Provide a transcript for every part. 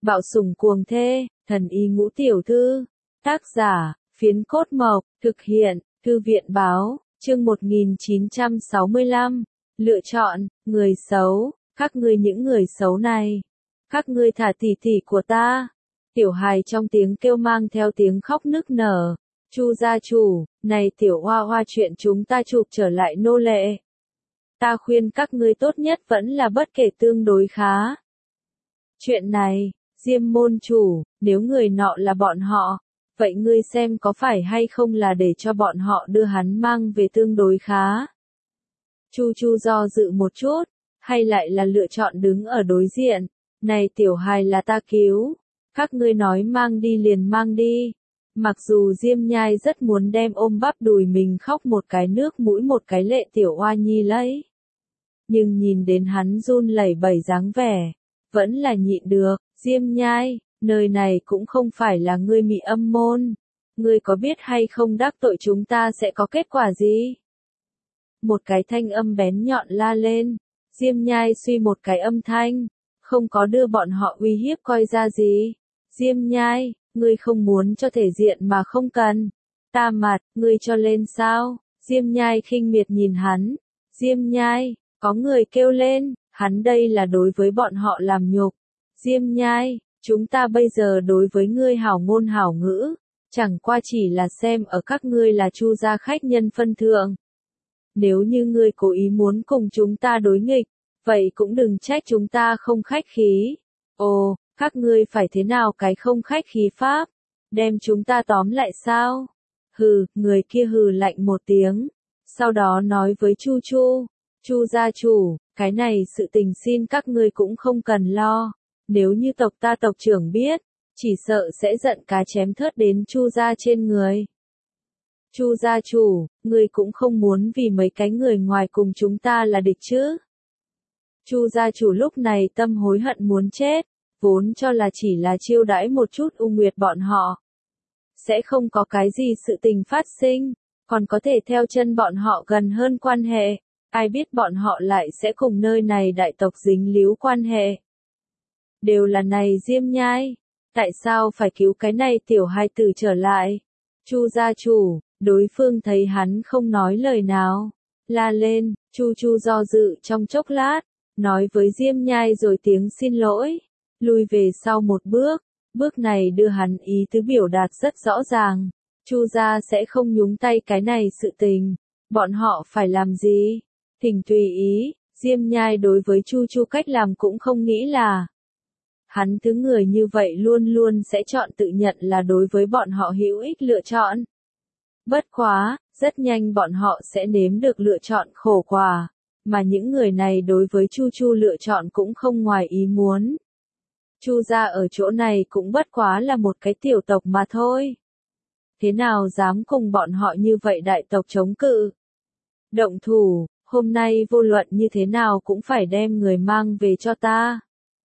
Bạo sủng cuồng thê, thần y ngũ tiểu thư. Tác giả, Phiến Cốt Mộc, thực hiện, Thư viện báo, chương 1965. Lựa chọn, người xấu, các ngươi những người xấu này. Các ngươi thả tỷ tỷ của ta. Tiểu hài trong tiếng kêu mang theo tiếng khóc nức nở. Chu gia chủ, này tiểu hoa hoa chuyện chúng ta chụp trở lại nô lệ. Ta khuyên các ngươi tốt nhất vẫn là bất kể tương đối khá. Chuyện này, Diêm môn chủ, nếu người nọ là bọn họ, vậy ngươi xem có phải hay không là để cho bọn họ đưa hắn mang về tương đối khá. Chu Chu do dự một chút, hay lại là lựa chọn đứng ở đối diện, này tiểu hài là ta cứu, các ngươi nói mang đi liền mang đi. Mặc dù Diêm Nhai rất muốn đem ôm bắp đùi mình khóc một cái nước mũi một cái lệ tiểu oa nhi lấy. Nhưng nhìn đến hắn run lẩy bẩy dáng vẻ, vẫn là nhịn được. Diêm Nhai, nơi này cũng không phải là ngươi mị âm môn. Ngươi có biết hay không đắc tội chúng ta sẽ có kết quả gì? Một cái thanh âm bén nhọn la lên. Diêm Nhai suy một cái âm thanh, không có đưa bọn họ uy hiếp coi ra gì. Diêm Nhai, ngươi không muốn cho thể diện mà không cần. Ta mặt, ngươi cho lên sao? Diêm Nhai khinh miệt nhìn hắn. Diêm Nhai, có người kêu lên, hắn đây là đối với bọn họ làm nhục. Diêm Nhai, chúng ta bây giờ đối với ngươi hảo ngôn hảo ngữ, chẳng qua chỉ là xem ở các ngươi là Chu gia khách nhân phân thượng. Nếu như ngươi cố ý muốn cùng chúng ta đối nghịch, vậy cũng đừng trách chúng ta không khách khí. Ồ, các ngươi phải thế nào cái không khách khí pháp? Đem chúng ta tóm lại sao? Hừ, người kia hừ lạnh một tiếng, sau đó nói với Chu Chu, Chu gia chủ, cái này sự tình xin các ngươi cũng không cần lo. Nếu như tộc ta tộc trưởng biết, chỉ sợ sẽ giận cá chém thớt đến Chu gia trên người. Chu gia chủ, ngươi cũng không muốn vì mấy cái người ngoài cùng chúng ta là địch chứ? Chu gia chủ lúc này tâm hối hận muốn chết, vốn cho là chỉ là chiêu đãi một chút U Nguyệt bọn họ. Sẽ không có cái gì sự tình phát sinh, còn có thể theo chân bọn họ gần hơn quan hệ, ai biết bọn họ lại sẽ cùng nơi này đại tộc dính líu quan hệ. Đều là này Diêm Nhai, tại sao phải cứu cái này tiểu hài tử trở lại? Chu gia chủ, đối phương thấy hắn không nói lời nào, la lên. Chu Chu do dự trong chốc lát, nói với Diêm Nhai rồi tiếng xin lỗi, lui về sau một bước, bước này đưa hắn ý tứ biểu đạt rất rõ ràng, Chu gia sẽ không nhúng tay cái này sự tình, bọn họ phải làm gì? Thỉnh tùy ý. Diêm Nhai đối với Chu Chu cách làm cũng không nghĩ là hắn thứ người như vậy luôn luôn sẽ chọn tự nhận là đối với bọn họ hữu ích lựa chọn. Bất quá, rất nhanh bọn họ sẽ nếm được lựa chọn khổ quả, mà những người này đối với Chu Chu lựa chọn cũng không ngoài ý muốn. Chu gia ở chỗ này cũng bất quá là một cái tiểu tộc mà thôi. Thế nào dám cùng bọn họ như vậy đại tộc chống cự? Động thủ, hôm nay vô luận như thế nào cũng phải đem người mang về cho ta.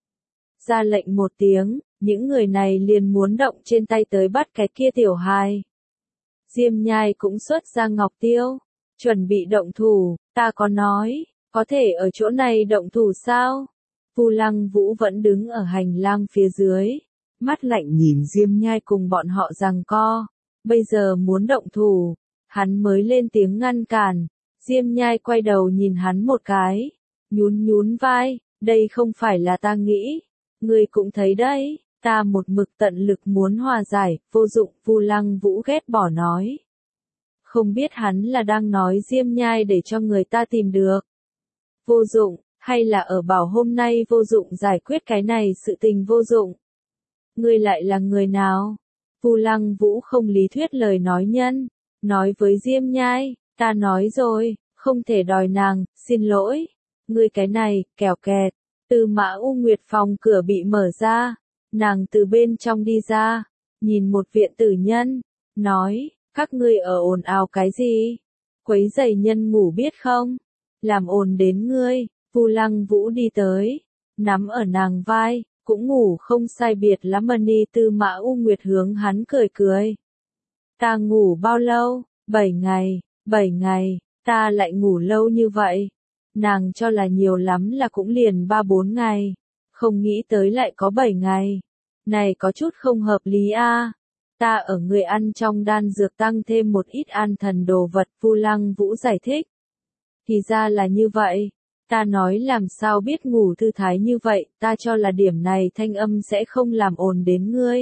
Ra lệnh một tiếng, những người này liền muốn động trên tay tới bắt cái kia tiểu hài. Diêm Nhai cũng xuất ra ngọc tiêu, chuẩn bị động thủ, ta có nói, có thể ở chỗ này động thủ sao? Vu Lăng Vũ vẫn đứng ở hành lang phía dưới, mắt lạnh nhìn Diêm Nhai cùng bọn họ giằng co, bây giờ muốn động thủ, hắn mới lên tiếng ngăn cản. Diêm Nhai quay đầu nhìn hắn một cái, nhún nhún vai, đây không phải là ta nghĩ, ngươi cũng thấy đấy, ta một mực tận lực muốn hòa giải, vô dụng. Vu Lăng Vũ ghét bỏ nói. Không biết hắn là đang nói Diêm Nhai để cho người ta tìm được vô dụng, hay là ở bảo hôm nay vô dụng giải quyết cái này sự tình vô dụng. Ngươi lại là người nào? Vu Lăng Vũ không lý thuyết lời nói nhân, nói với Diêm Nhai, ta nói rồi, không thể đòi nàng, xin lỗi. Ngươi cái này, kẻo kẹt. Từ Mã U Nguyệt phòng cửa bị mở ra, nàng từ bên trong đi ra, nhìn một viện tử nhân, nói, các ngươi ở ồn ào cái gì? Quấy rầy nhân ngủ biết không? Làm ồn đến ngươi. Vu Lăng Vũ đi tới, nắm ở nàng vai, cũng ngủ không sai biệt lắm mà ni. Tư Mã U Nguyệt hướng hắn cười cười. Ta ngủ bao lâu? 7 ngày, 7 ngày, ta lại ngủ lâu như vậy. Nàng cho là nhiều lắm là cũng liền 3-4 ngày, không nghĩ tới lại có 7 ngày. Này có chút không hợp lý a. Ta ở người ăn trong đan dược tăng thêm một ít an thần đồ vật, Vu Lăng Vũ giải thích. Thì ra là như vậy. Ta nói làm sao biết ngủ thư thái như vậy, ta cho là điểm này thanh âm sẽ không làm ồn đến ngươi.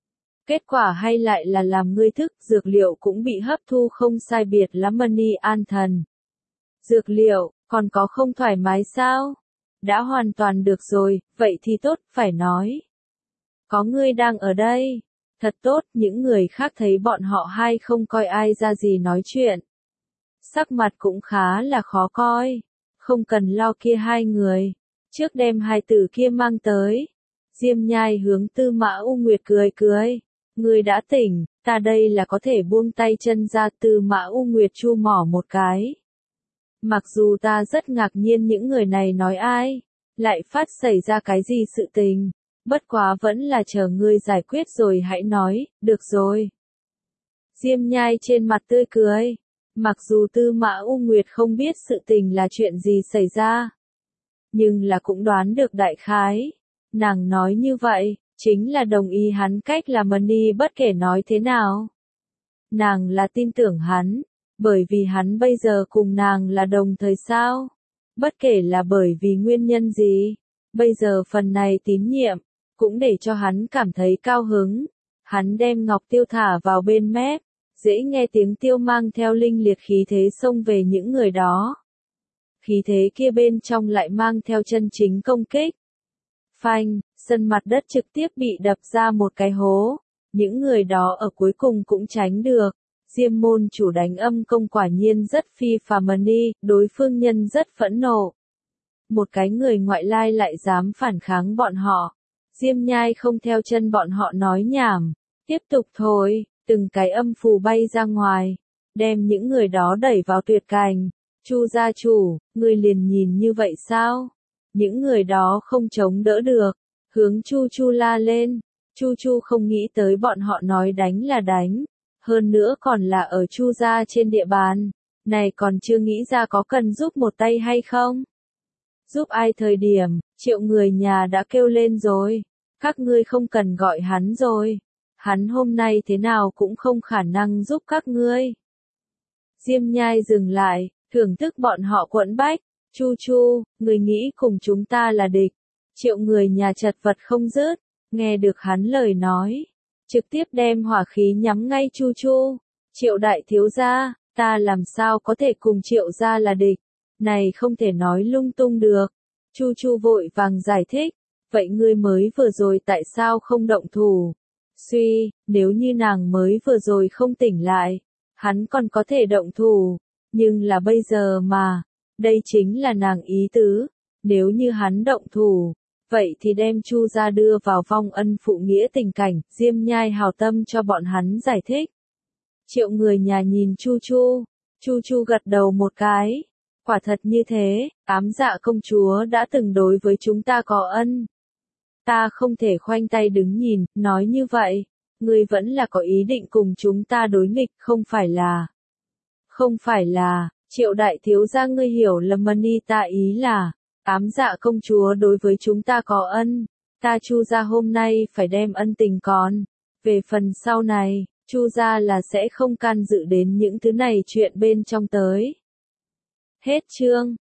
Kết quả hay lại là làm ngươi thức, dược liệu cũng bị hấp thu không sai biệt lắm mani an thần. Dược liệu, còn có không thoải mái sao? Đã hoàn toàn được rồi, vậy thì tốt, phải nói. Có ngươi đang ở đây. Thật tốt, những người khác thấy bọn họ hai không coi ai ra gì nói chuyện. Sắc mặt cũng khá là khó coi. Không cần lo kia hai người. Trước đem hai tử kia mang tới. Diêm Nhai hướng Tư Mã U Nguyệt cười cười. Ngươi đã tỉnh, ta đây là có thể buông tay chân ra. Tư Mã U Nguyệt chu mỏ một cái. Mặc dù ta rất ngạc nhiên những người này nói ai, lại phát xảy ra cái gì sự tình. Bất quá vẫn là chờ ngươi giải quyết rồi hãy nói, được rồi. Diêm Nhai trên mặt tươi cười. Mặc dù Tư Mã U Nguyệt không biết sự tình là chuyện gì xảy ra, nhưng là cũng đoán được đại khái. Nàng nói như vậy, chính là đồng ý hắn cách làm mani bất kể nói thế nào. Nàng là tin tưởng hắn, bởi vì hắn bây giờ cùng nàng là đồng thời sao. Bất kể là bởi vì nguyên nhân gì, bây giờ phần này tín nhiệm, cũng để cho hắn cảm thấy cao hứng. Hắn đem ngọc tiêu thả vào bên mép, dễ nghe tiếng tiêu mang theo linh liệt khí thế xông về những người đó. Khí thế kia bên trong lại mang theo chân chính công kích. Phanh, sân mặt đất trực tiếp bị đập ra một cái hố. Những người đó ở cuối cùng cũng tránh được. Diêm môn chủ đánh âm công quả nhiên rất phi phàm mani, đối phương nhân rất phẫn nộ. Một cái người ngoại lai lại dám phản kháng bọn họ. Diêm Nhai không theo chân bọn họ nói nhảm. Tiếp tục thôi, từng cái âm phù bay ra ngoài. Đem những người đó đẩy vào tuyệt cảnh. Chu gia chủ, người liền nhìn như vậy sao? Những người đó không chống đỡ được. Hướng Chu Chu la lên. Chu Chu không nghĩ tới bọn họ nói đánh là đánh. Hơn nữa còn là ở Chu gia trên địa bàn. Này còn chưa nghĩ ra có cần giúp một tay hay không? Giúp ai thời điểm, Triệu người nhà đã kêu lên rồi. Các ngươi không cần gọi hắn rồi. Hắn hôm nay thế nào cũng không khả năng giúp các ngươi. Diêm Nhai dừng lại, thưởng thức bọn họ quẫn bách. Chu Chu, người nghĩ cùng chúng ta là địch. Triệu người nhà chật vật không dứt, nghe được hắn lời nói. Trực tiếp đem hỏa khí nhắm ngay Chu Chu. Triệu đại thiếu gia, ta làm sao có thể cùng Triệu gia là địch. Này không thể nói lung tung được. Chu Chu vội vàng giải thích. Vậy ngươi mới vừa rồi tại sao không động thủ? Suy, nếu như nàng mới vừa rồi không tỉnh lại, hắn còn có thể động thủ. Nhưng là bây giờ mà, đây chính là nàng ý tứ. Nếu như hắn động thủ, vậy thì đem Chu gia đưa vào vong ân phụ nghĩa tình cảnh. Diêm Nhai hào tâm cho bọn hắn giải thích. Triệu người nhà nhìn Chu Chu. Chu Chu gật đầu một cái. Quả thật như thế, Ám Dạ công chúa đã từng đối với chúng ta có ân. Ta không thể khoanh tay đứng nhìn, nói như vậy, ngươi vẫn là có ý định cùng chúng ta đối nghịch, không phải là. Không phải là, Triệu đại thiếu gia ngươi hiểu lầm mani ta ý là, Ám Dạ công chúa đối với chúng ta có ân, ta Chu gia hôm nay phải đem ân tình còn. Về phần sau này, Chu gia là sẽ không can dự đến những thứ này chuyện bên trong tới. Hết chương.